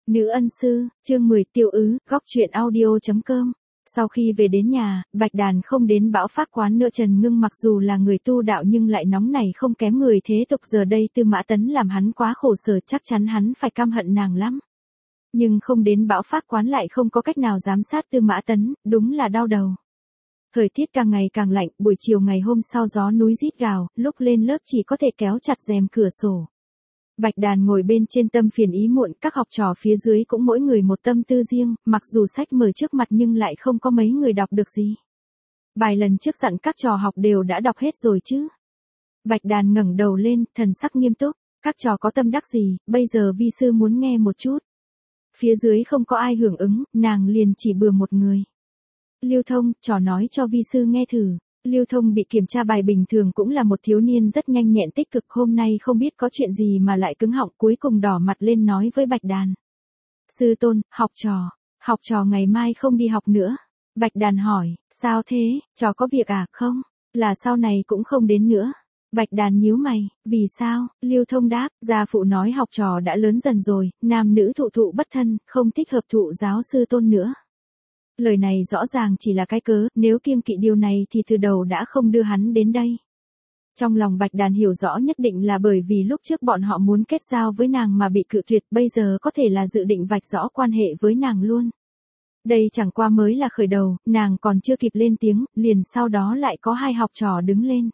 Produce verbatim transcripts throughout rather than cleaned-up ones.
Nữ ân sư, chương mười tiêu ứ, góc truyện audio.com. Sau khi về đến nhà, Bạch Đàn không đến Bão Phác quán nữa. Trần Ngưng mặc dù là người tu đạo nhưng lại nóng nảy không kém người thế tục, giờ đây Tư Mã Tấn làm hắn quá khổ sở, chắc chắn hắn phải căm hận nàng lắm. Nhưng không đến Bão Phác quán lại không có cách nào giám sát Tư Mã Tấn, đúng là đau đầu. Thời tiết càng ngày càng lạnh, buổi chiều ngày hôm sau gió núi rít gào, lúc lên lớp chỉ có thể kéo chặt rèm cửa sổ. Bạch Đàn ngồi bên trên tâm phiền ý muộn, các học trò phía dưới cũng mỗi người một tâm tư riêng, mặc dù sách mở trước mặt nhưng lại không có mấy người đọc được gì. Vài lần trước dặn các trò học đều đã đọc hết rồi chứ. Bạch Đàn ngẩng đầu lên, thần sắc nghiêm túc, các trò có tâm đắc gì, bây giờ vi sư muốn nghe một chút. Phía dưới không có ai hưởng ứng, nàng liền chỉ bừa một người. Lưu Thông, trò nói cho vi sư nghe thử. Lưu Thông bị kiểm tra bài bình thường cũng là một thiếu niên rất nhanh nhẹn tích cực, hôm nay không biết có chuyện gì mà lại cứng họng, cuối cùng đỏ mặt lên nói với Bạch Đàn. Sư tôn, học trò, học trò ngày mai không đi học nữa. Bạch Đàn hỏi, sao thế, trò có việc à, không, là sau này cũng không đến nữa. Bạch Đàn nhíu mày, vì sao, Lưu Thông đáp, gia phụ nói học trò đã lớn dần rồi, nam nữ thụ thụ bất thân, không thích hợp thụ giáo sư tôn nữa. Lời này rõ ràng chỉ là cái cớ, nếu kiêng kỵ điều này thì từ đầu đã không đưa hắn đến đây. Trong lòng Bạch Đàn hiểu rõ nhất định là bởi vì lúc trước bọn họ muốn kết giao với nàng mà bị cự tuyệt, bây giờ có thể là dự định vạch rõ quan hệ với nàng luôn. Đây chẳng qua mới là khởi đầu, nàng còn chưa kịp lên tiếng, liền sau đó lại có hai học trò đứng lên.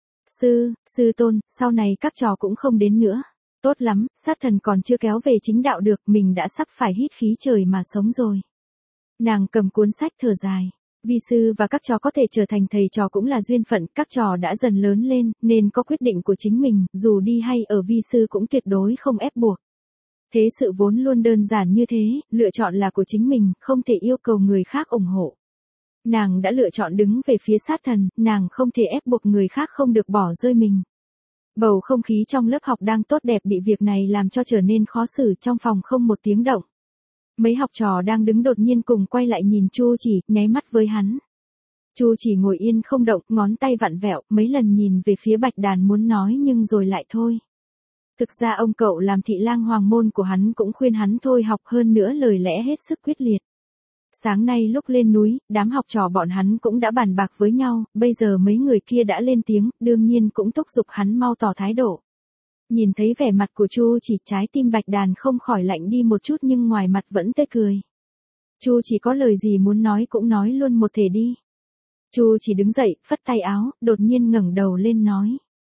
Sư, sư tôn, sau này các trò cũng không đến nữa. Tốt lắm, sát thần còn chưa kéo về chính đạo được, mình đã sắp phải hít khí trời mà sống rồi. Nàng cầm cuốn sách thở dài. Vi sư và các trò có thể trở thành thầy trò cũng là duyên phận, các trò đã dần lớn lên, nên có quyết định của chính mình, dù đi hay ở vi sư cũng tuyệt đối không ép buộc. Thế sự vốn luôn đơn giản như thế, lựa chọn là của chính mình, không thể yêu cầu người khác ủng hộ. Nàng đã lựa chọn đứng về phía sát thần, nàng không thể ép buộc người khác không được bỏ rơi mình. Bầu không khí trong lớp học đang tốt đẹp bị việc này làm cho trở nên khó xử, trong phòng không một tiếng động. Mấy học trò đang đứng đột nhiên cùng quay lại nhìn Chu Chỉ, nháy mắt với hắn. Chu Chỉ ngồi yên không động, ngón tay vặn vẹo, mấy lần nhìn về phía Bạch Đàn muốn nói nhưng rồi lại thôi. Thực ra ông cậu làm thị lang hoàng môn của hắn cũng khuyên hắn thôi học, hơn nữa lời lẽ hết sức quyết liệt. Sáng nay lúc lên núi, đám học trò bọn hắn cũng đã bàn bạc với nhau, bây giờ mấy người kia đã lên tiếng, đương nhiên cũng thúc giục hắn mau tỏ thái độ. Nhìn thấy vẻ mặt của Chu Chỉ, trái tim Bạch Đàn không khỏi lạnh đi một chút nhưng ngoài mặt vẫn tươi cười. Chu Chỉ có lời gì muốn nói cũng nói luôn một thể đi. Chu Chỉ đứng dậy, phất tay áo, đột nhiên ngẩng đầu lên nói.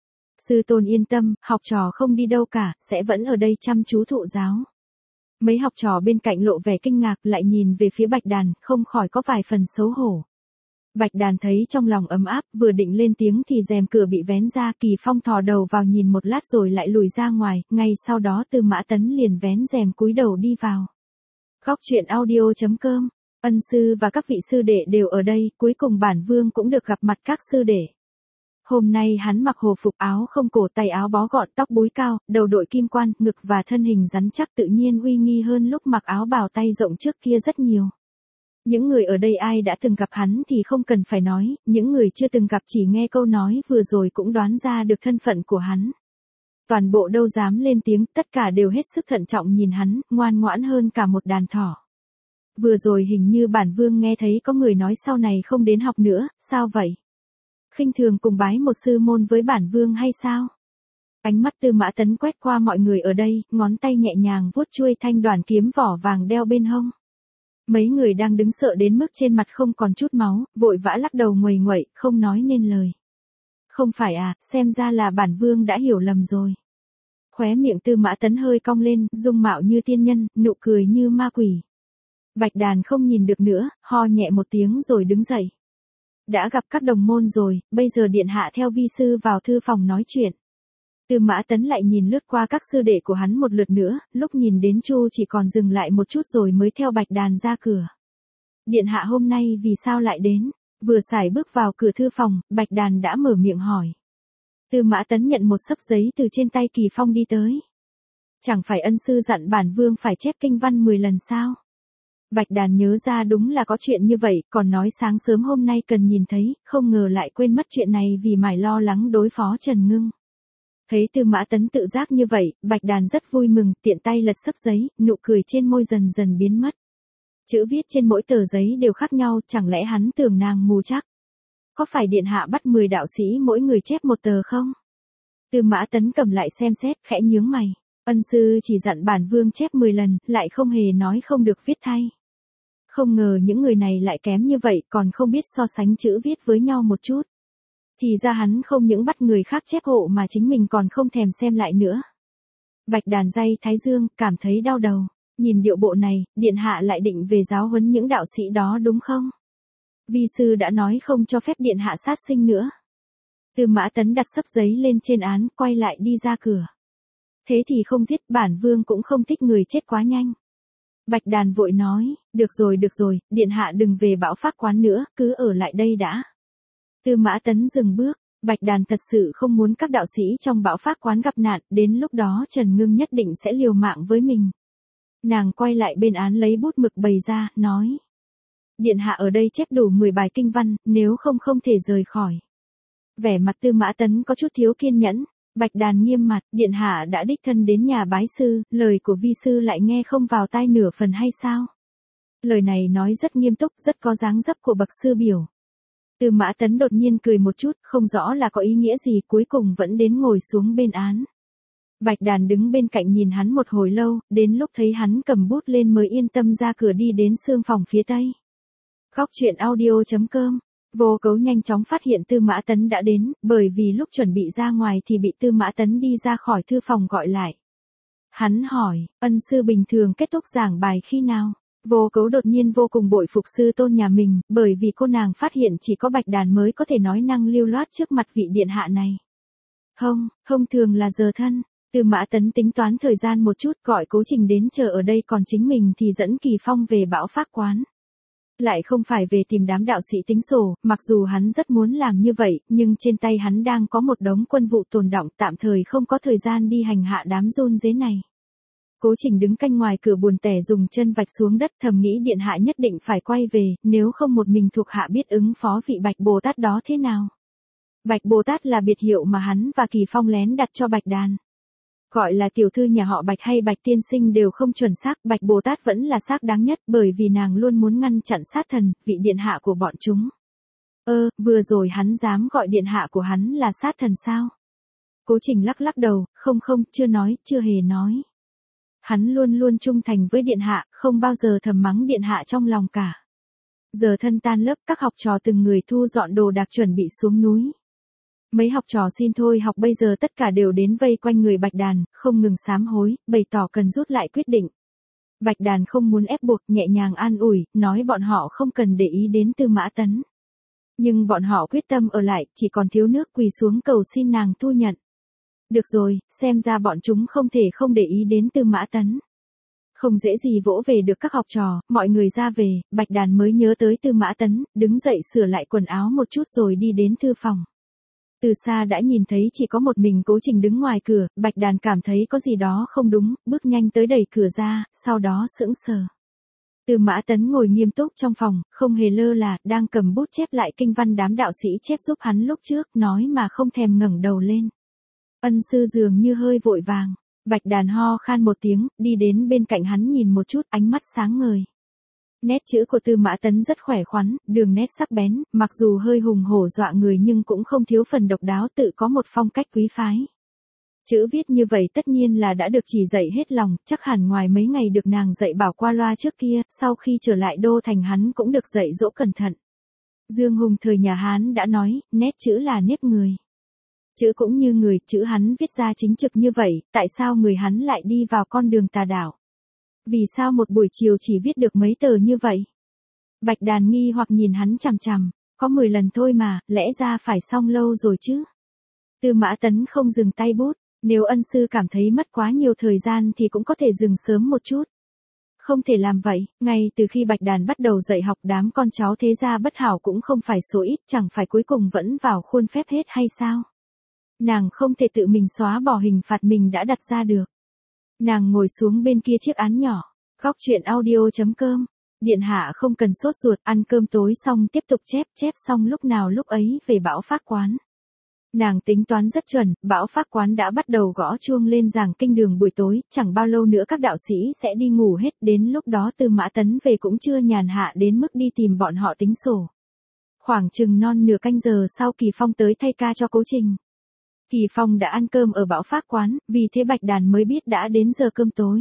Sư tôn yên tâm, học trò không đi đâu cả, sẽ vẫn ở đây chăm chú thụ giáo. Mấy học trò bên cạnh lộ vẻ kinh ngạc lại nhìn về phía Bạch Đàn, không khỏi có vài phần xấu hổ. Bạch Đàn thấy trong lòng ấm áp, vừa định lên tiếng thì rèm cửa bị vén ra, Kỳ Phong thò đầu vào nhìn một lát rồi lại lùi ra ngoài, ngay sau đó Tư Mã Tấn liền vén rèm cúi đầu đi vào. Góc truyện audio.com, ân sư và các vị sư đệ đều ở đây, cuối cùng bản vương cũng được gặp mặt các sư đệ. Hôm nay hắn mặc hồ phục áo không cổ, tay áo bó gọn, tóc búi cao, đầu đội kim quan, ngực và thân hình rắn chắc tự nhiên uy nghi hơn lúc mặc áo bào tay rộng trước kia rất nhiều. Những người ở đây ai đã từng gặp hắn thì không cần phải nói, những người chưa từng gặp chỉ nghe câu nói vừa rồi cũng đoán ra được thân phận của hắn. Toàn bộ đâu dám lên tiếng, tất cả đều hết sức thận trọng nhìn hắn, ngoan ngoãn hơn cả một đàn thỏ. Vừa rồi hình như bản vương nghe thấy có người nói sau này không đến học nữa, sao vậy? Khinh thường cùng bái một sư môn với bản vương hay sao? Ánh mắt Tư Mã Tấn quét qua mọi người ở đây, ngón tay nhẹ nhàng vuốt chuôi thanh đoàn kiếm vỏ vàng đeo bên hông. Mấy người đang đứng sợ đến mức trên mặt không còn chút máu, vội vã lắc đầu nguầy nguậy, không nói nên lời. Không phải à, xem ra là bản vương đã hiểu lầm rồi. Khóe miệng Tư Mã Tấn hơi cong lên, dung mạo như tiên nhân, nụ cười như ma quỷ. Bạch Đàn không nhìn được nữa, ho nhẹ một tiếng rồi đứng dậy. Đã gặp các đồng môn rồi, bây giờ điện hạ theo vi sư vào thư phòng nói chuyện. Tư Mã Tấn lại nhìn lướt qua các sư đệ của hắn một lượt nữa, lúc nhìn đến Chu chỉ còn dừng lại một chút rồi mới theo Bạch Đàn ra cửa. Điện hạ hôm nay vì sao lại đến? Vừa sải bước vào cửa thư phòng, Bạch Đàn đã mở miệng hỏi. Tư Mã Tấn nhận một xấp giấy từ trên tay Kỳ Phong đi tới. Chẳng phải ân sư dặn bản vương phải chép kinh văn mười lần sao? Bạch Đàn nhớ ra đúng là có chuyện như vậy, còn nói sáng sớm hôm nay cần nhìn thấy, không ngờ lại quên mất chuyện này vì mải lo lắng đối phó Trần Ngưng. Thấy Tư Mã Tấn tự giác như vậy, Bạch Đàn rất vui mừng, tiện tay lật xấp giấy, nụ cười trên môi dần dần biến mất. Chữ viết trên mỗi tờ giấy đều khác nhau, chẳng lẽ hắn tưởng nàng mù chắc? Có phải điện hạ bắt mười đạo sĩ mỗi người chép một tờ không? Tư Mã Tấn cầm lại xem xét, khẽ nhướng mày. Ân sư chỉ dặn bản vương chép mười lần, lại không hề nói không được viết thay. Không ngờ những người này lại kém như vậy, còn không biết so sánh chữ viết với nhau một chút. Thì ra hắn không những bắt người khác chép hộ mà chính mình còn không thèm xem lại nữa. Bạch Đàn day thái dương, cảm thấy đau đầu. Nhìn điệu bộ này, điện hạ lại định về giáo huấn những đạo sĩ đó đúng không? Vi sư đã nói không cho phép điện hạ sát sinh nữa. Tư Mã Tấn đặt xấp giấy lên trên án, quay lại đi ra cửa. Thế thì không giết, bản vương cũng không thích người chết quá nhanh. Bạch Đàn vội nói, được rồi được rồi, điện hạ đừng về Bão Phác Quán nữa, cứ ở lại đây đã. Tư Mã Tấn dừng bước, Bạch Đàn thật sự không muốn các đạo sĩ trong Bão Phác Quán gặp nạn, đến lúc đó Trần Ngưng nhất định sẽ liều mạng với mình. Nàng quay lại bên án lấy bút mực bày ra, nói. Điện hạ ở đây chép đủ mười bài kinh văn, nếu không không thể rời khỏi. Vẻ mặt Tư Mã Tấn có chút thiếu kiên nhẫn. Bạch Đàn nghiêm mặt, điện hạ đã đích thân đến nhà bái sư, lời của vi sư lại nghe không vào tai nửa phần hay sao? Lời này nói rất nghiêm túc, rất có dáng dấp của bậc sư biểu. Tư Mã Tấn đột nhiên cười một chút, không rõ là có ý nghĩa gì, cuối cùng vẫn đến ngồi xuống bên án. Bạch Đàn đứng bên cạnh nhìn hắn một hồi lâu, đến lúc thấy hắn cầm bút lên mới yên tâm ra cửa đi đến sương phòng phía tây. Góc truyện audio chấm com. Vô Cấu nhanh chóng phát hiện Tư Mã Tấn đã đến, bởi vì lúc chuẩn bị ra ngoài thì bị Tư Mã Tấn đi ra khỏi thư phòng gọi lại. Hắn hỏi, ân sư bình thường kết thúc giảng bài khi nào? Vô Cấu đột nhiên vô cùng bội phục sư tôn nhà mình, bởi vì cô nàng phát hiện chỉ có Bạch Đàn mới có thể nói năng lưu loát trước mặt vị điện hạ này. Không, không thường là giờ thân. Tư Mã Tấn tính toán thời gian một chút, gọi Cố Trình đến chờ ở đây, còn chính mình thì dẫn Kỳ Phong về Bão Phác Quán. Lại không phải về tìm đám đạo sĩ tính sổ, mặc dù hắn rất muốn làm như vậy, nhưng trên tay hắn đang có một đống quân vụ tồn đọng, tạm thời không có thời gian đi hành hạ đám run dế này. Cố Trình đứng canh ngoài cửa buồn tẻ dùng chân vạch xuống đất, thầm nghĩ điện hạ nhất định phải quay về, nếu không một mình thuộc hạ biết ứng phó vị Bạch Bồ Tát đó thế nào. Bạch Bồ Tát là biệt hiệu mà hắn và Kỳ Phong lén đặt cho Bạch Đàn. Gọi là tiểu thư nhà họ Bạch hay Bạch tiên sinh đều không chuẩn xác, Bạch Bồ Tát vẫn là xác đáng nhất, bởi vì nàng luôn muốn ngăn chặn sát thần, vị điện hạ của bọn chúng. Ơ, vừa rồi hắn dám gọi điện hạ của hắn là sát thần sao? Cố Trình lắc lắc đầu, không không, chưa nói, chưa hề nói. Hắn luôn luôn trung thành với điện hạ, không bao giờ thầm mắng điện hạ trong lòng cả. Giờ thân tan lớp, các học trò từng người thu dọn đồ đạc chuẩn bị xuống núi. Mấy học trò xin thôi học bây giờ tất cả đều đến vây quanh người Bạch Đàn, không ngừng sám hối, bày tỏ cần rút lại quyết định. Bạch Đàn không muốn ép buộc, nhẹ nhàng an ủi, nói bọn họ không cần để ý đến Tư Mã Tấn. Nhưng bọn họ quyết tâm ở lại, chỉ còn thiếu nước quỳ xuống cầu xin nàng thu nhận. Được rồi, xem ra bọn chúng không thể không để ý đến Tư Mã Tấn. Không dễ gì vỗ về được các học trò, mọi người ra về, Bạch Đàn mới nhớ tới Tư Mã Tấn, đứng dậy sửa lại quần áo một chút rồi đi đến thư phòng. Từ xa đã nhìn thấy chỉ có một mình Cố Trình đứng ngoài cửa, Bạch Đàn cảm thấy có gì đó không đúng, bước nhanh tới đẩy cửa ra, sau đó sững sờ. Tư Mã Tấn ngồi nghiêm túc trong phòng, không hề lơ là, đang cầm bút chép lại kinh văn đám đạo sĩ chép giúp hắn lúc trước, nói mà không thèm ngẩng đầu lên. Ân sư dường như hơi vội vàng, Bạch Đàn ho khan một tiếng, đi đến bên cạnh hắn nhìn một chút, ánh mắt sáng ngời. Nét chữ của Tư Mã Tấn rất khỏe khoắn, đường nét sắc bén, mặc dù hơi hùng hổ dọa người nhưng cũng không thiếu phần độc đáo, tự có một phong cách quý phái. Chữ viết như vậy tất nhiên là đã được chỉ dạy hết lòng, chắc hẳn ngoài mấy ngày được nàng dạy bảo qua loa trước kia, sau khi trở lại đô thành hắn cũng được dạy dỗ cẩn thận. Dương Hùng thời nhà Hán đã nói, nét chữ là nếp người. Chữ cũng như người, chữ hắn viết ra chính trực như vậy, tại sao người hắn lại đi vào con đường tà đạo? Vì sao một buổi chiều chỉ viết được mấy tờ như vậy? Bạch Đàn nghi hoặc nhìn hắn chằm chằm, có mười lần thôi mà, lẽ ra phải xong lâu rồi chứ. Tư Mã Tấn không dừng tay bút, nếu ân sư cảm thấy mất quá nhiều thời gian thì cũng có thể dừng sớm một chút. Không thể làm vậy, ngay từ khi Bạch Đàn bắt đầu dạy học đám con cháu thế gia bất hảo cũng không phải số ít, chẳng phải cuối cùng vẫn vào khuôn phép hết hay sao? Nàng không thể tự mình xóa bỏ hình phạt mình đã đặt ra được. Nàng ngồi xuống bên kia chiếc án nhỏ. Góc truyện audio chấm com. Điện hạ không cần sốt ruột, ăn cơm tối xong tiếp tục chép, chép xong lúc nào lúc ấy về Bão Phác Quán. Nàng tính toán rất chuẩn, Bão Pháp Quán đã bắt đầu gõ chuông lên giảng kinh đường buổi tối, chẳng bao lâu nữa các đạo sĩ sẽ đi ngủ hết, đến lúc đó Tư Mã Tấn về cũng chưa nhàn hạ đến mức đi tìm bọn họ tính sổ. Khoảng chừng non nửa canh giờ sau Kỳ Phong tới thay ca cho Cố Trình. Kỳ Phong đã ăn cơm ở Bão Pháp Quán, vì thế Bạch Đàn mới biết đã đến giờ cơm tối.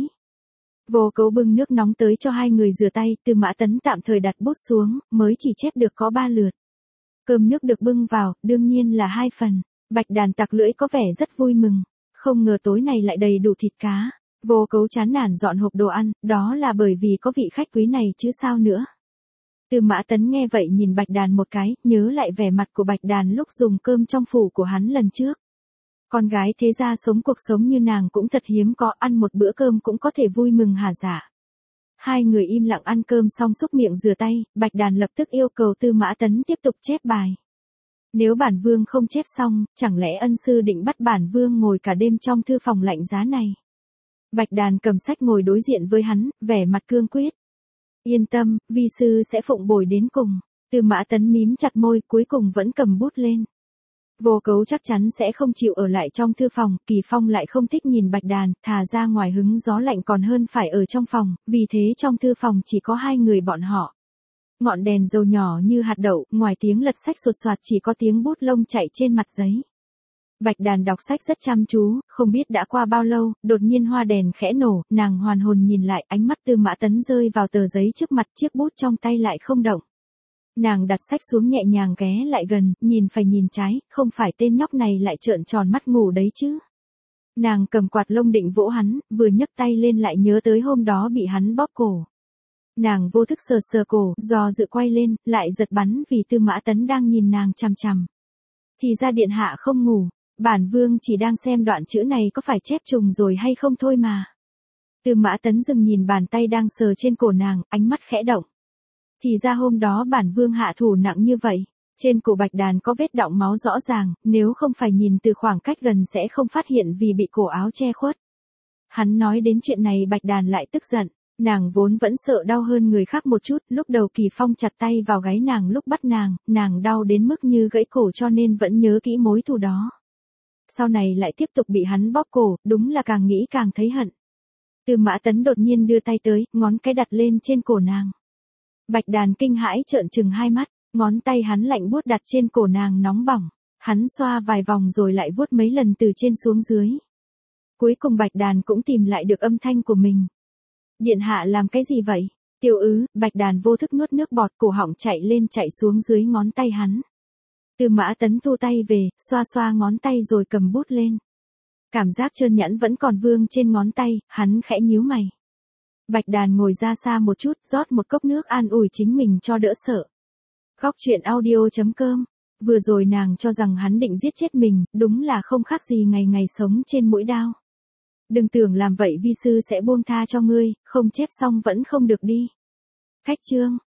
Vô Cấu bưng nước nóng tới cho hai người rửa tay, Tư Mã Tấn tạm thời đặt bút xuống, mới chỉ chép được có ba lượt. Cơm nước được bưng vào, đương nhiên là hai phần. Bạch Đàn tặc lưỡi có vẻ rất vui mừng. Không ngờ tối này lại đầy đủ thịt cá. Vô Cấu chán nản dọn hộp đồ ăn, đó là bởi vì có vị khách quý này chứ sao nữa. Tư Mã Tấn nghe vậy nhìn Bạch Đàn một cái, nhớ lại vẻ mặt của Bạch Đàn lúc dùng cơm trong phủ của hắn lần trước. Con gái thế gia sống cuộc sống như nàng cũng thật hiếm có, ăn một bữa cơm cũng có thể vui mừng hả dạ. Hai người im lặng ăn cơm xong xúc miệng rửa tay, Bạch Đàn lập tức yêu cầu Tư Mã Tấn tiếp tục chép bài. Nếu bản vương không chép xong, chẳng lẽ ân sư định bắt bản vương ngồi cả đêm trong thư phòng lạnh giá này. Bạch Đàn cầm sách ngồi đối diện với hắn, vẻ mặt cương quyết. Yên tâm, vi sư sẽ phụng bồi đến cùng. Tư Mã Tấn mím chặt môi, cuối cùng vẫn cầm bút lên. Vô Cấu chắc chắn sẽ không chịu ở lại trong thư phòng, Kỳ Phong lại không thích nhìn Bạch Đàn, thà ra ngoài hứng gió lạnh còn hơn phải ở trong phòng, vì thế trong thư phòng chỉ có hai người bọn họ. Ngọn đèn dầu nhỏ như hạt đậu, ngoài tiếng lật sách sột soạt chỉ có tiếng bút lông chạy trên mặt giấy. Bạch Đàn đọc sách rất chăm chú, không biết đã qua bao lâu, đột nhiên hoa đèn khẽ nổ, nàng hoàn hồn nhìn lại, ánh mắt Tư Mã Tấn rơi vào tờ giấy trước mặt, chiếc bút trong tay lại không động. Nàng đặt sách xuống nhẹ nhàng ghé lại gần, nhìn phải nhìn trái, không phải tên nhóc này lại trợn tròn mắt ngủ đấy chứ. Nàng cầm quạt lông định vỗ hắn, vừa nhấc tay lên lại nhớ tới hôm đó bị hắn bóp cổ. Nàng vô thức sờ sờ cổ, do dự quay lên, lại giật bắn vì Tư Mã Tấn đang nhìn nàng chằm chằm. Thì ra điện hạ không ngủ, bản vương chỉ đang xem đoạn chữ này có phải chép trùng rồi hay không thôi mà. Tư Mã Tấn dừng nhìn bàn tay đang sờ trên cổ nàng, ánh mắt khẽ động. Thì ra hôm đó bản vương hạ thủ nặng như vậy. Trên cổ Bạch Đàn có vết đọng máu rõ ràng, nếu không phải nhìn từ khoảng cách gần sẽ không phát hiện vì bị cổ áo che khuất. Hắn nói đến chuyện này Bạch Đàn lại tức giận. Nàng vốn vẫn sợ đau hơn người khác một chút, lúc đầu Kỳ Phong chặt tay vào gáy nàng lúc bắt nàng, nàng đau đến mức như gãy cổ cho nên vẫn nhớ kỹ mối thù đó. Sau này lại tiếp tục bị hắn bóp cổ, đúng là càng nghĩ càng thấy hận. Tư Mã Tấn đột nhiên đưa tay tới, ngón cái đặt lên trên cổ nàng. Bạch Đàn kinh hãi trợn trừng hai mắt, ngón tay hắn lạnh buốt đặt trên cổ nàng nóng bỏng. Hắn xoa vài vòng rồi lại vuốt mấy lần từ trên xuống dưới. Cuối cùng Bạch Đàn cũng tìm lại được âm thanh của mình. Điện hạ làm cái gì vậy? Tiêu Ứ, Bạch Đàn vô thức nuốt nước bọt, cổ họng chạy lên chạy xuống dưới ngón tay hắn. Tư Mã Tấn thu tay về, xoa xoa ngón tay rồi cầm bút lên. Cảm giác trơn nhẵn vẫn còn vương trên ngón tay, hắn khẽ nhíu mày. Bạch Đàn ngồi ra xa một chút, rót một cốc nước an ủi chính mình cho đỡ sợ. Góc truyện audio chấm com. Vừa rồi nàng cho rằng hắn định giết chết mình, đúng là không khác gì ngày ngày sống trên mũi đao. Đừng tưởng làm vậy vi sư sẽ buông tha cho ngươi, không chép xong vẫn không được đi. Khách chương.